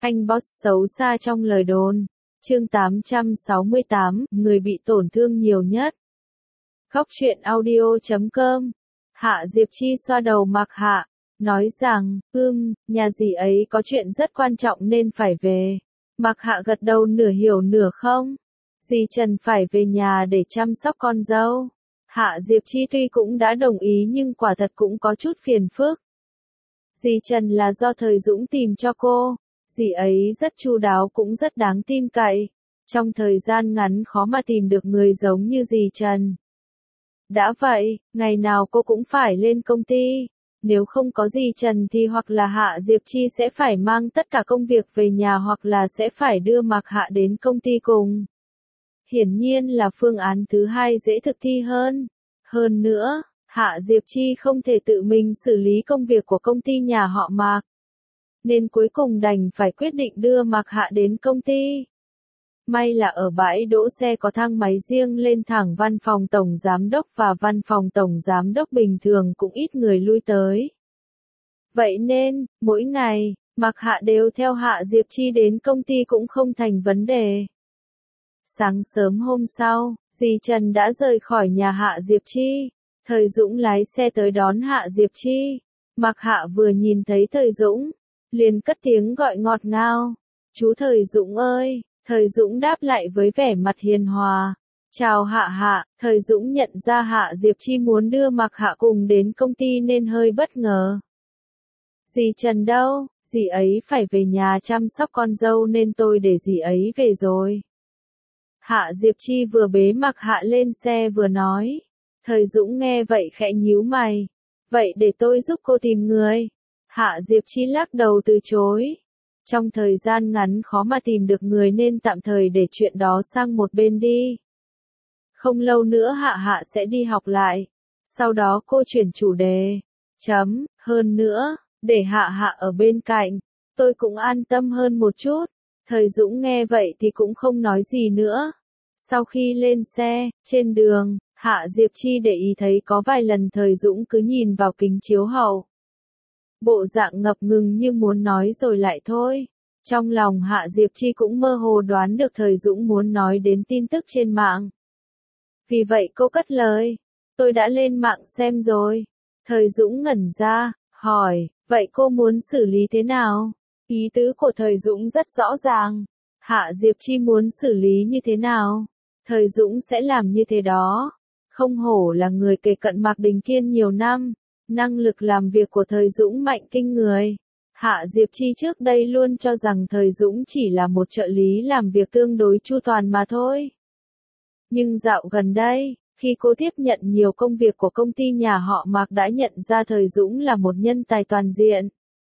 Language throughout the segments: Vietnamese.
Anh boss xấu xa trong lời đồn. Chương 868, người bị tổn thương nhiều nhất. Góc truyện audio.com. Hạ Diệp Chi xoa đầu Mạc Hạ, nói rằng, nhà dì ấy có chuyện rất quan trọng nên phải về. Mạc Hạ gật đầu nửa hiểu nửa không. Dì Trần phải về nhà để chăm sóc con dâu. Hạ Diệp Chi tuy cũng đã đồng ý nhưng quả thật cũng có chút phiền phức. Dì Trần là do Thời Dũng tìm cho cô. Dì ấy rất chu đáo cũng rất đáng tin cậy. Trong thời gian ngắn khó mà tìm được người giống như dì Trần. Đã vậy, ngày nào cô cũng phải lên công ty. Nếu không có dì Trần thì hoặc là Hạ Diệp Chi sẽ phải mang tất cả công việc về nhà hoặc là sẽ phải đưa Mạc Hạ đến công ty cùng. Hiển nhiên là phương án thứ hai dễ thực thi hơn. Hơn nữa, Hạ Diệp Chi không thể tự mình xử lý công việc của công ty nhà họ Mạc. Nên cuối cùng đành phải quyết định đưa Mạc Hạ đến công ty. May là ở bãi đỗ xe có thang máy riêng lên thẳng văn phòng tổng giám đốc và văn phòng tổng giám đốc bình thường cũng ít người lui tới. Vậy nên, mỗi ngày, Mạc Hạ đều theo Hạ Diệp Chi đến công ty cũng không thành vấn đề. Sáng sớm hôm sau, dì Trần đã rời khỏi nhà Hạ Diệp Chi. Thời Dũng lái xe tới đón Hạ Diệp Chi. Mạc Hạ vừa nhìn thấy Thời Dũng, liền cất tiếng gọi ngọt ngào. Chú Thời Dũng ơi! Thời Dũng đáp lại với vẻ mặt hiền hòa. Chào Hạ Hạ. Thời Dũng nhận ra Hạ Diệp Chi muốn đưa Mạc Hạ cùng đến công ty nên hơi bất ngờ. Dì Trần đâu? Dì ấy phải về nhà chăm sóc con dâu nên tôi để dì ấy về rồi. Hạ Diệp Chi vừa bế Mạc Hạ lên xe vừa nói. Thời Dũng nghe vậy khẽ nhíu mày. Vậy để tôi giúp cô tìm người. Hạ Diệp Chi lắc đầu từ chối. Trong thời gian ngắn khó mà tìm được người nên tạm thời để chuyện đó sang một bên đi. Không lâu nữa Hạ Hạ sẽ đi học lại. Sau đó cô chuyển chủ đề. Hơn nữa, để Hạ Hạ ở bên cạnh, tôi cũng an tâm hơn một chút. Thời Dũng nghe vậy thì cũng không nói gì nữa. Sau khi lên xe, trên đường, Hạ Diệp Chi để ý thấy có vài lần Thời Dũng cứ nhìn vào kính chiếu hậu. Bộ dạng ngập ngừng như muốn nói rồi lại thôi. Trong lòng Hạ Diệp Chi cũng mơ hồ đoán được Thời Dũng muốn nói đến tin tức trên mạng. Vì vậy cô cất lời. Tôi đã lên mạng xem rồi. Thời Dũng ngẩn ra, hỏi, vậy cô muốn xử lý thế nào? Ý tứ của Thời Dũng rất rõ ràng. Hạ Diệp Chi muốn xử lý như thế nào? Thời Dũng sẽ làm như thế đó. Không hổ là người kề cận Mạc Đình Kiên nhiều năm. Năng lực làm việc của Thời Dũng mạnh kinh người. Hạ Diệp Chi trước đây luôn cho rằng Thời Dũng chỉ là một trợ lý làm việc tương đối chu toàn mà thôi. Nhưng dạo gần đây, khi cô tiếp nhận nhiều công việc của công ty nhà họ Mạc đã nhận ra Thời Dũng là một nhân tài toàn diện.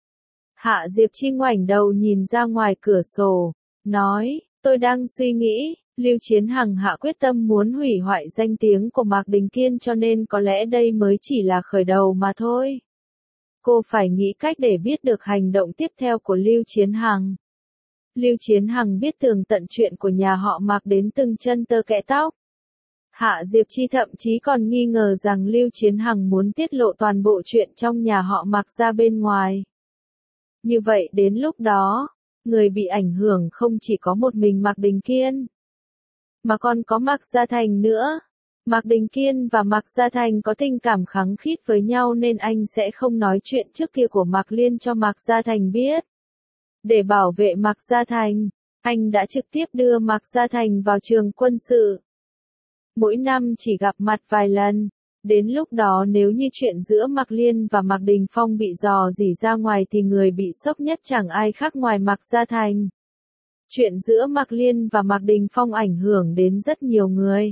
Hạ Diệp Chi ngoảnh đầu nhìn ra ngoài cửa sổ, nói, tôi đang suy nghĩ. Lưu Chiến Hằng hạ quyết tâm muốn hủy hoại danh tiếng của Mạc Đình Kiên cho nên có lẽ đây mới chỉ là khởi đầu mà thôi. Cô phải nghĩ cách để biết được hành động tiếp theo của Lưu Chiến Hằng. Lưu Chiến Hằng biết tường tận chuyện của nhà họ Mạc đến từng chân tơ kẽ tóc. Hạ Diệp Chi thậm chí còn nghi ngờ rằng Lưu Chiến Hằng muốn tiết lộ toàn bộ chuyện trong nhà họ Mạc ra bên ngoài. Như vậy đến lúc đó, người bị ảnh hưởng không chỉ có một mình Mạc Đình Kiên, mà còn có Mạc Gia Thành nữa. Mạc Đình Kiên và Mạc Gia Thành có tình cảm khăng khít với nhau nên anh sẽ không nói chuyện trước kia của Mạc Liên cho Mạc Gia Thành biết. Để bảo vệ Mạc Gia Thành, anh đã trực tiếp đưa Mạc Gia Thành vào trường quân sự. Mỗi năm chỉ gặp mặt vài lần. Đến lúc đó nếu như chuyện giữa Mạc Liên và Mạc Đình Phong bị rò rỉ ra ngoài thì người bị sốc nhất chẳng ai khác ngoài Mạc Gia Thành. Chuyện giữa Mạc Liên và Mạc Đình Phong ảnh hưởng đến rất nhiều người.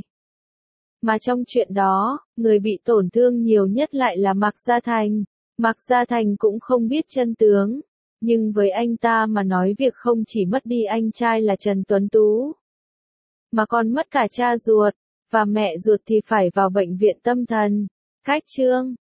Mà trong chuyện đó, người bị tổn thương nhiều nhất lại là Mạc Gia Thành. Mạc Gia Thành cũng không biết chân tướng. Nhưng với anh ta mà nói việc không chỉ mất đi anh trai là Trần Tuấn Tú, mà còn mất cả cha ruột, và mẹ ruột thì phải vào bệnh viện tâm thần. Cách chương